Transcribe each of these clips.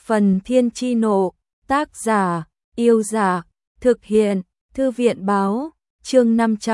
Phần Thiên Chi Nộ, tác giả, Yêu Dạ, thực hiện, Thư viện Báo, chương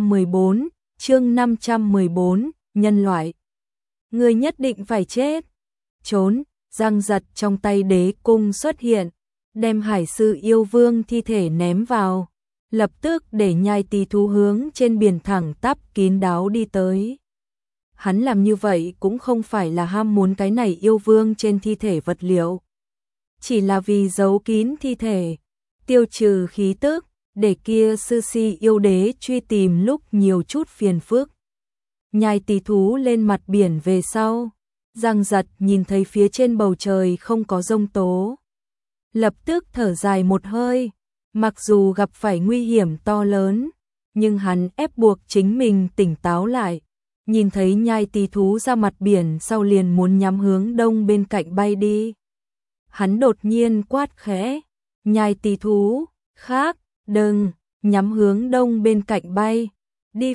514, nhân loại. Người nhất định phải chết. Trốn, răng giật trong tay đế cung xuất hiện, đem Hải Sư Yêu Vương thi thể ném vào, lập tức để nhai tỳ thú hướng trên biển thẳng tắp kín đáo đi tới. Hắn làm như vậy cũng không phải là ham muốn cái này yêu vương trên thi thể vật liệu, chỉ là vì giấu kín thi thể, tiêu trừ khí tức, để kia sư si yêu đế truy tìm lúc nhiều chút phiền phức. Nhai tỳ thú lên mặt biển về sau, răng giật nhìn thấy phía trên bầu trời không có giông tố, lập tức thở dài một hơi. Mặc dù gặp phải nguy hiểm to lớn, nhưng hắn ép buộc chính mình tỉnh táo lại. Nhìn thấy nhai tỳ thú ra mặt biển sau liền muốn nhắm hướng đông bên cạnh bay đi. Hắn đột nhiên quát khẽ, nhai tỳ thú, khác, đừng, nhắm hướng đông bên cạnh bay, đi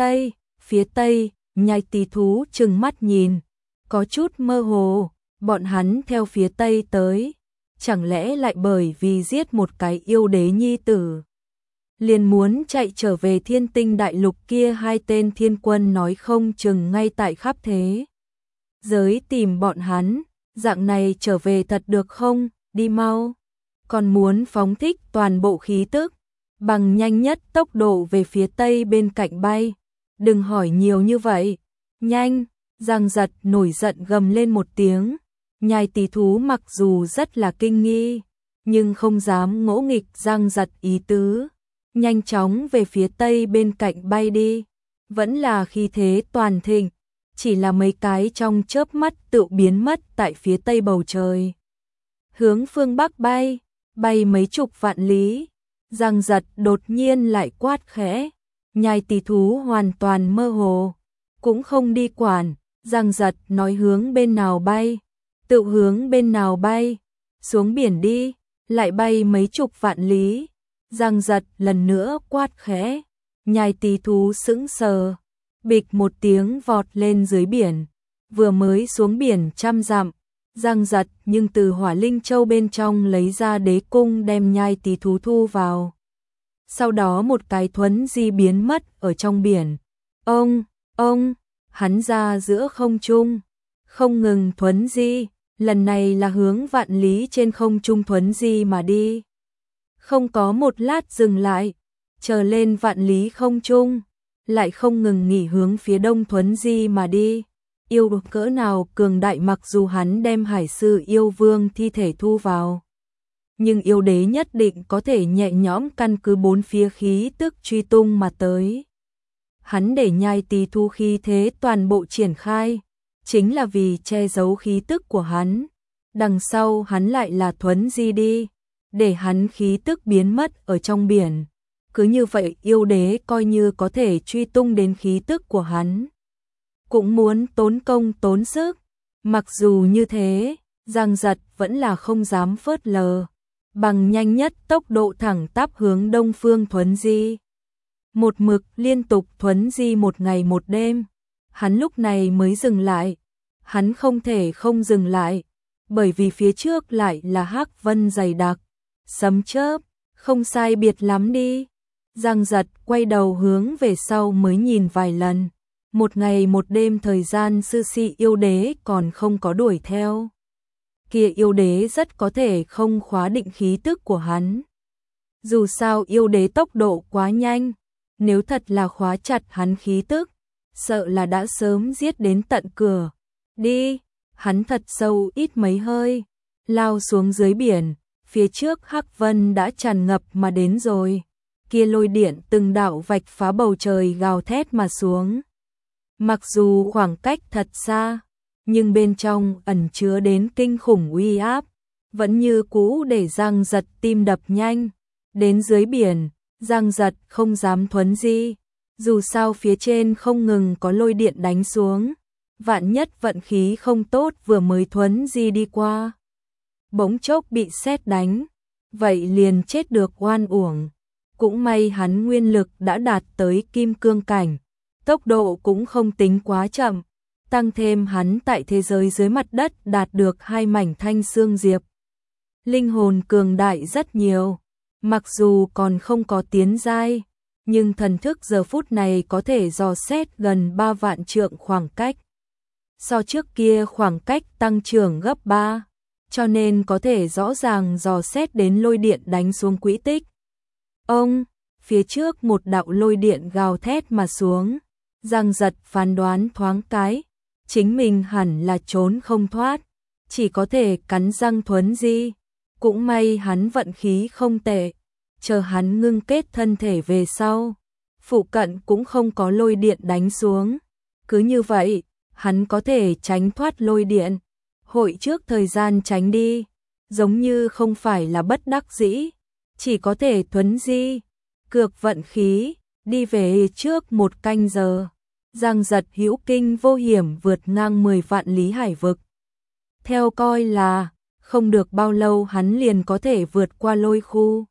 phía tây, nhai tỳ thú trừng mắt nhìn, có chút mơ hồ, bọn hắn theo phía tây tới, chẳng lẽ lại bởi vì giết một cái yêu đế nhi tử, liền muốn chạy trở về Thiên Tinh đại lục kia. Hai tên thiên quân nói không chừng ngay tại khắp thế giới tìm bọn hắn, dạng này trở về thật được không, đi mau, còn muốn phóng thích toàn bộ khí tức, bằng nhanh nhất tốc độ về phía tây bên cạnh bay, đừng hỏi nhiều như vậy, nhanh. Giang giật nổi giận gầm lên một tiếng, nhai tỳ thú mặc dù rất là kinh nghi, nhưng không dám ngỗ nghịch Giang giật ý tứ, nhanh chóng về phía tây bên cạnh bay đi, vẫn là khí thế toàn thịnh, chỉ là mấy cái trong chớp mắt tự biến mất tại phía tây bầu trời. Hướng phương bắc bay, bay mấy chục vạn lý, Giang giật đột nhiên lại quát khẽ, nhai tỳ thú hoàn toàn mơ hồ, cũng không đi quản, Giang giật nói hướng bên nào bay, tự hướng bên nào bay, xuống biển đi, lại bay mấy chục vạn lý. Giang giật lần nữa quát khẽ, nhai tỳ thú sững sờ, bịch một tiếng vọt lên dưới biển, vừa mới xuống biển trăm dặm, Giang giật nhưng từ Hỏa Linh Châu bên trong lấy ra đế cung đem nhai tỳ thú thu vào. Sau đó một cái thuấn di biến mất ở trong biển. Ông, hắn ra giữa không trung, không ngừng thuấn di, lần này là hướng vạn lý trên không trung thuấn di mà đi. Không có một lát dừng lại, chờ lên vạn lý không trung, lại không ngừng nghỉ hướng phía đông thuấn di mà đi. Yêu cỡ nào cường đại, mặc dù hắn đem Hải Sư Yêu Vương thi thể thu vào, nhưng yêu đế nhất định có thể nhẹ nhõm căn cứ bốn phía khí tức truy tung mà tới. Hắn để nhai tỳ thú khí thế toàn bộ triển khai, chính là vì che giấu khí tức của hắn. Đằng sau hắn lại là thuấn di đi, để hắn khí tức biến mất ở trong biển. Cứ như vậy yêu đế coi như có thể truy tung đến khí tức của hắn, cũng muốn tốn công tốn sức. Mặc dù như thế, Giang giật vẫn là không dám phớt lờ, bằng nhanh nhất tốc độ thẳng tắp hướng đông phương thuấn di. Một mực liên tục thuấn di một ngày một đêm, hắn lúc này mới dừng lại. Hắn không thể không dừng lại, bởi vì phía trước lại là hắc vân dày đặc, sấm chớp, không sai biệt lắm đi. Giang giật quay đầu hướng về sau mới nhìn vài lần, một ngày một đêm thời gian sư si yêu đế còn không có đuổi theo. Kia yêu đế rất có thể không khóa định khí tức của hắn. Dù sao yêu đế tốc độ quá nhanh, nếu thật là khóa chặt hắn khí tức, sợ là đã sớm giết đến tận cửa. Đi, hắn thật sâu ít mấy hơi, lao xuống dưới biển, phía trước hắc vân đã tràn ngập mà đến rồi. Kia lôi điện từng đạo vạch phá bầu trời gào thét mà xuống. Mặc dù khoảng cách thật xa, nhưng bên trong ẩn chứa đến kinh khủng uy áp, vẫn như cũ để Giang giật tim đập nhanh. Đến dưới biển, Giang giật không dám thuấn di, dù sao phía trên không ngừng có lôi điện đánh xuống. Vạn nhất vận khí không tốt vừa mới thuấn di đi qua, bỗng chốc bị sét đánh, vậy liền chết được oan uổng. Cũng may hắn nguyên lực đã đạt tới kim cương cảnh, tốc độ cũng không tính quá chậm, tăng thêm hắn tại thế giới dưới mặt đất đạt được 2 mảnh thanh xương diệp. linh hồn cường đại rất nhiều, mặc dù còn không có tiến giai, nhưng thần thức giờ phút này có thể dò xét gần 3 vạn trượng khoảng cách. So trước kia khoảng cách tăng trưởng gấp 3, cho nên có thể rõ ràng dò xét đến lôi điện đánh xuống quỹ tích. Ông, phía trước một đạo lôi điện gào thét mà xuống, Giang Giật phán đoán thoáng cái, chính mình hẳn là trốn không thoát, chỉ có thể cắn răng thuấn di. Cũng may hắn vận khí không tệ, chờ hắn ngưng kết thân thể về sau, phụ cận cũng không có lôi điện đánh xuống. Cứ như vậy, hắn có thể tránh thoát lôi điện. Hội trước thời gian tránh đi, giống như không phải là bất đắc dĩ, chỉ có thể thuấn di, cược vận khí, đi về trước 1 canh giờ. Giang Giật hữu kinh vô hiểm vượt ngang 10 vạn lý hải vực. Theo coi là, không được bao lâu hắn liền có thể vượt qua lôi khu.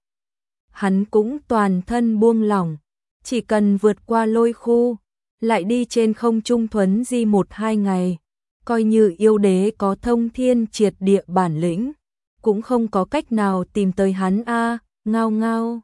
Hắn cũng toàn thân buông lỏng, chỉ cần vượt qua lôi khu, lại đi trên không trung thuấn di 1-2 ngày, coi như yêu đế có thông thiên triệt địa bản lĩnh, cũng không có cách nào tìm tới hắn a. Ngao ngao,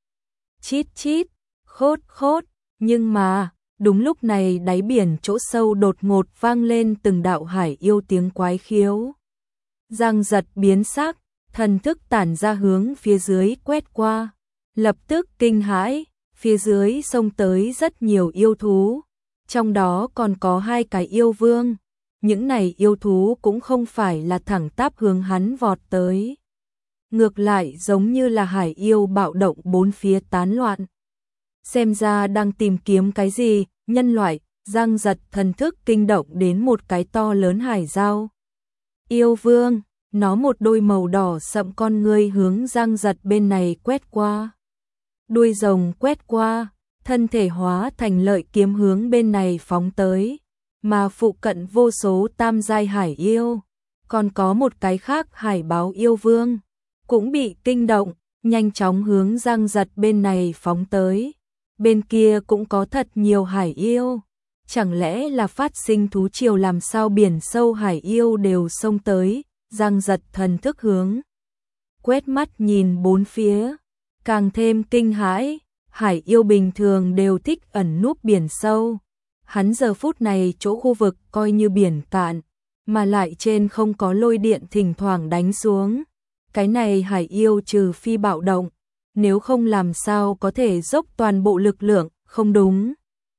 chít chít, khốt khốt, nhưng mà, đúng lúc này đáy biển chỗ sâu đột ngột vang lên từng đạo hải yêu tiếng quái khiếu. Giang Giật biến sắc, thần thức tản ra hướng phía dưới quét qua, lập tức kinh hãi, phía dưới xông tới rất nhiều yêu thú, trong đó còn có 2 cái yêu vương. Những này yêu thú cũng không phải là thẳng tắp hướng hắn vọt tới, ngược lại giống như là hải yêu bạo động bốn phía tán loạn. Xem ra đang tìm kiếm cái gì, nhân loại. Giang Giật thần thức kinh động đến một cái to lớn hải dao. Yêu vương, nó một đôi màu đỏ sậm con ngươi hướng Giang Giật bên này quét qua. Đuôi rồng quét qua, thân thể hóa thành lợi kiếm hướng bên này phóng tới, mà phụ cận vô số tam giai hải yêu, còn có một cái khác hải báo yêu vương, cũng bị kinh động, nhanh chóng hướng Giang Giật bên này phóng tới. Bên kia cũng có thật nhiều hải yêu, chẳng lẽ là phát sinh thú triều làm sao biển sâu hải yêu đều xông tới. Giang Giật thần thức hướng, quét mắt nhìn bốn phía, càng thêm kinh hãi, hải yêu bình thường đều thích ẩn núp biển sâu. Hắn giờ phút này chỗ khu vực coi như biển cạn, mà lại trên không có lôi điện thỉnh thoảng đánh xuống. Cái này hải yêu trừ phi bạo động, nếu không làm sao có thể dốc toàn bộ lực lượng, không đúng.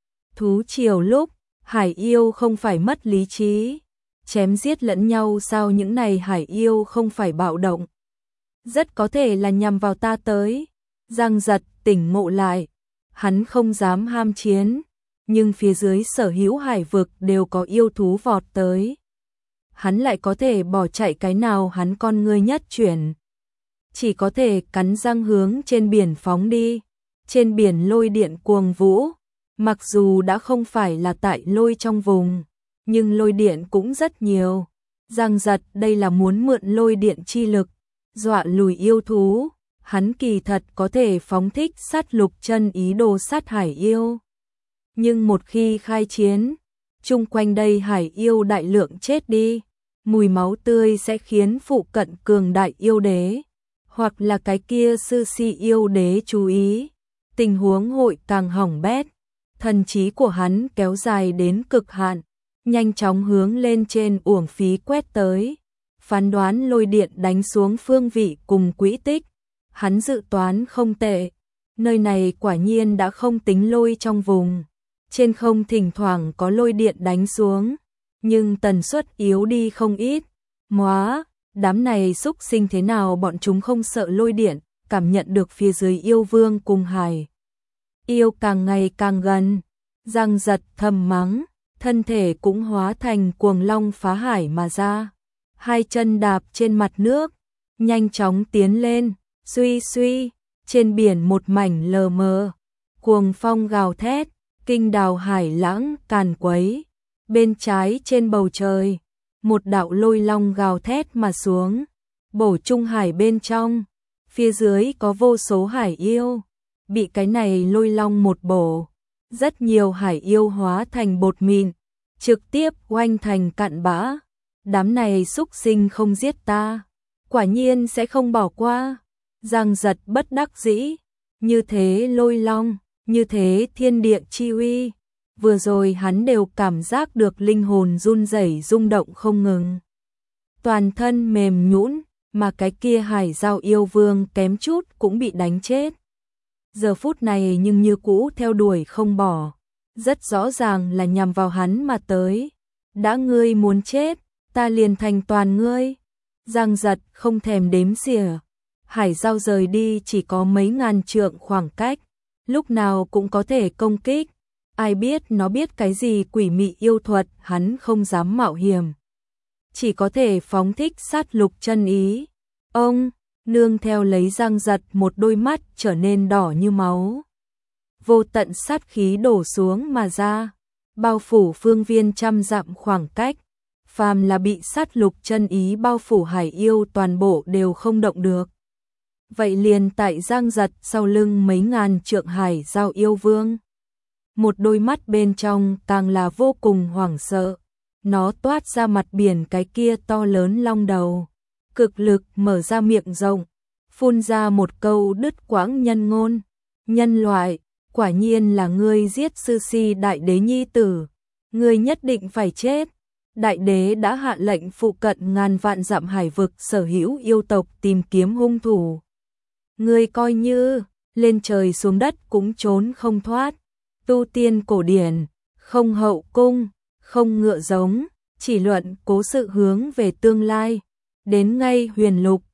Thú triều lúc, hải yêu không phải mất lý trí, chém giết lẫn nhau sao những này hải yêu không phải bạo động. Rất có thể là nhằm vào ta tới. Giang Giật tỉnh ngộ lại, hắn không dám ham chiến, nhưng phía dưới sở hữu hải vực đều có yêu thú vọt tới. Hắn lại có thể bỏ chạy cái nào hắn con ngươi nhất chuyển. Chỉ có thể cắn răng hướng trên biển phóng đi. Trên biển lôi điện cuồng vũ, mặc dù đã không phải là tại lôi trong vùng, nhưng lôi điện cũng rất nhiều. Giang Giật đây là muốn mượn lôi điện chi lực, dọa lùi yêu thú. Hắn kỳ thật có thể phóng thích sát lục chân ý đồ sát hải yêu. Nhưng một khi khai chiến, chung quanh đây hải yêu đại lượng chết đi, mùi máu tươi sẽ khiến phụ cận cường đại yêu đế, hoặc là cái kia sư si yêu đế chú ý, tình huống hội càng hỏng bét. Thần trí của hắn kéo dài đến cực hạn, nhanh chóng hướng lên trên uổng phí quét tới, phán đoán lôi điện đánh xuống phương vị cùng quỹ tích. Hắn dự toán không tệ, nơi này quả nhiên đã không tính lôi trong vùng. Trên không thỉnh thoảng có lôi điện đánh xuống, nhưng tần suất yếu đi không ít. Móa, đám này xúc sinh thế nào bọn chúng không sợ lôi điện, cảm nhận được phía dưới yêu vương cùng hải yêu càng ngày càng gần. Giang Giật thầm mắng, thân thể cũng hóa thành cuồng long phá hải mà ra. 2 chân đạp trên mặt nước, nhanh chóng tiến lên, suy suy, trên biển một mảnh lờ mờ. Cuồng phong gào thét, kinh đào hải lãng càn quấy. Bên trái trên bầu trời, một đạo lôi long gào thét mà xuống, bổ trung hải bên trong. Phía dưới có vô số hải yêu, bị cái này lôi long một bổ, rất nhiều hải yêu hóa thành bột mịn, trực tiếp oanh thành cặn bã. Đám này xúc sinh không giết ta, quả nhiên sẽ không bỏ qua. Giang Giật bất đắc dĩ, như thế Lôi Long, như thế thiên địa chi uy, vừa rồi hắn đều cảm giác được linh hồn run rẩy rung động không ngừng. Toàn thân mềm nhũn, mà cái kia Hải Giao yêu vương kém chút cũng bị đánh chết. Giờ phút này nhưng như cũ theo đuổi không bỏ, rất rõ ràng là nhằm vào hắn mà tới. Đã ngươi muốn chết, ta liền thành toàn ngươi. Giang Giật không thèm đếm xỉa. Hải Giao rời đi chỉ có mấy ngàn trượng khoảng cách, lúc nào cũng có thể công kích. Ai biết nó biết cái gì quỷ mị yêu thuật, hắn không dám mạo hiểm. Chỉ có thể phóng thích sát lục chân ý. Ông, nương theo lấy Giang Giật một đôi mắt trở nên đỏ như máu. Vô tận sát khí đổ xuống mà ra, bao phủ phương viên trăm dặm khoảng cách. Phàm là bị sát lục chân ý bao phủ hải yêu toàn bộ đều không động được. Vậy liền tại Giang Giật sau lưng mấy ngàn trượng Hải Giao yêu vương. Một đôi mắt bên trong càng là vô cùng hoảng sợ. Nó toát ra mặt biển cái kia to lớn long đầu. Cực lực mở ra miệng rộng, phun ra một câu đứt quãng nhân ngôn. Nhân loại, quả nhiên là ngươi giết sư si đại đế nhi tử. Ngươi nhất định phải chết. Đại đế đã hạ lệnh phụ cận ngàn vạn dặm hải vực sở hữu yêu tộc tìm kiếm hung thủ. Ngươi coi như lên trời xuống đất cũng trốn không thoát. Tu tiên cổ điển, không hậu cung, không ngựa giống, chỉ luận cố sự hướng về tương lai. Đến ngay huyền lục,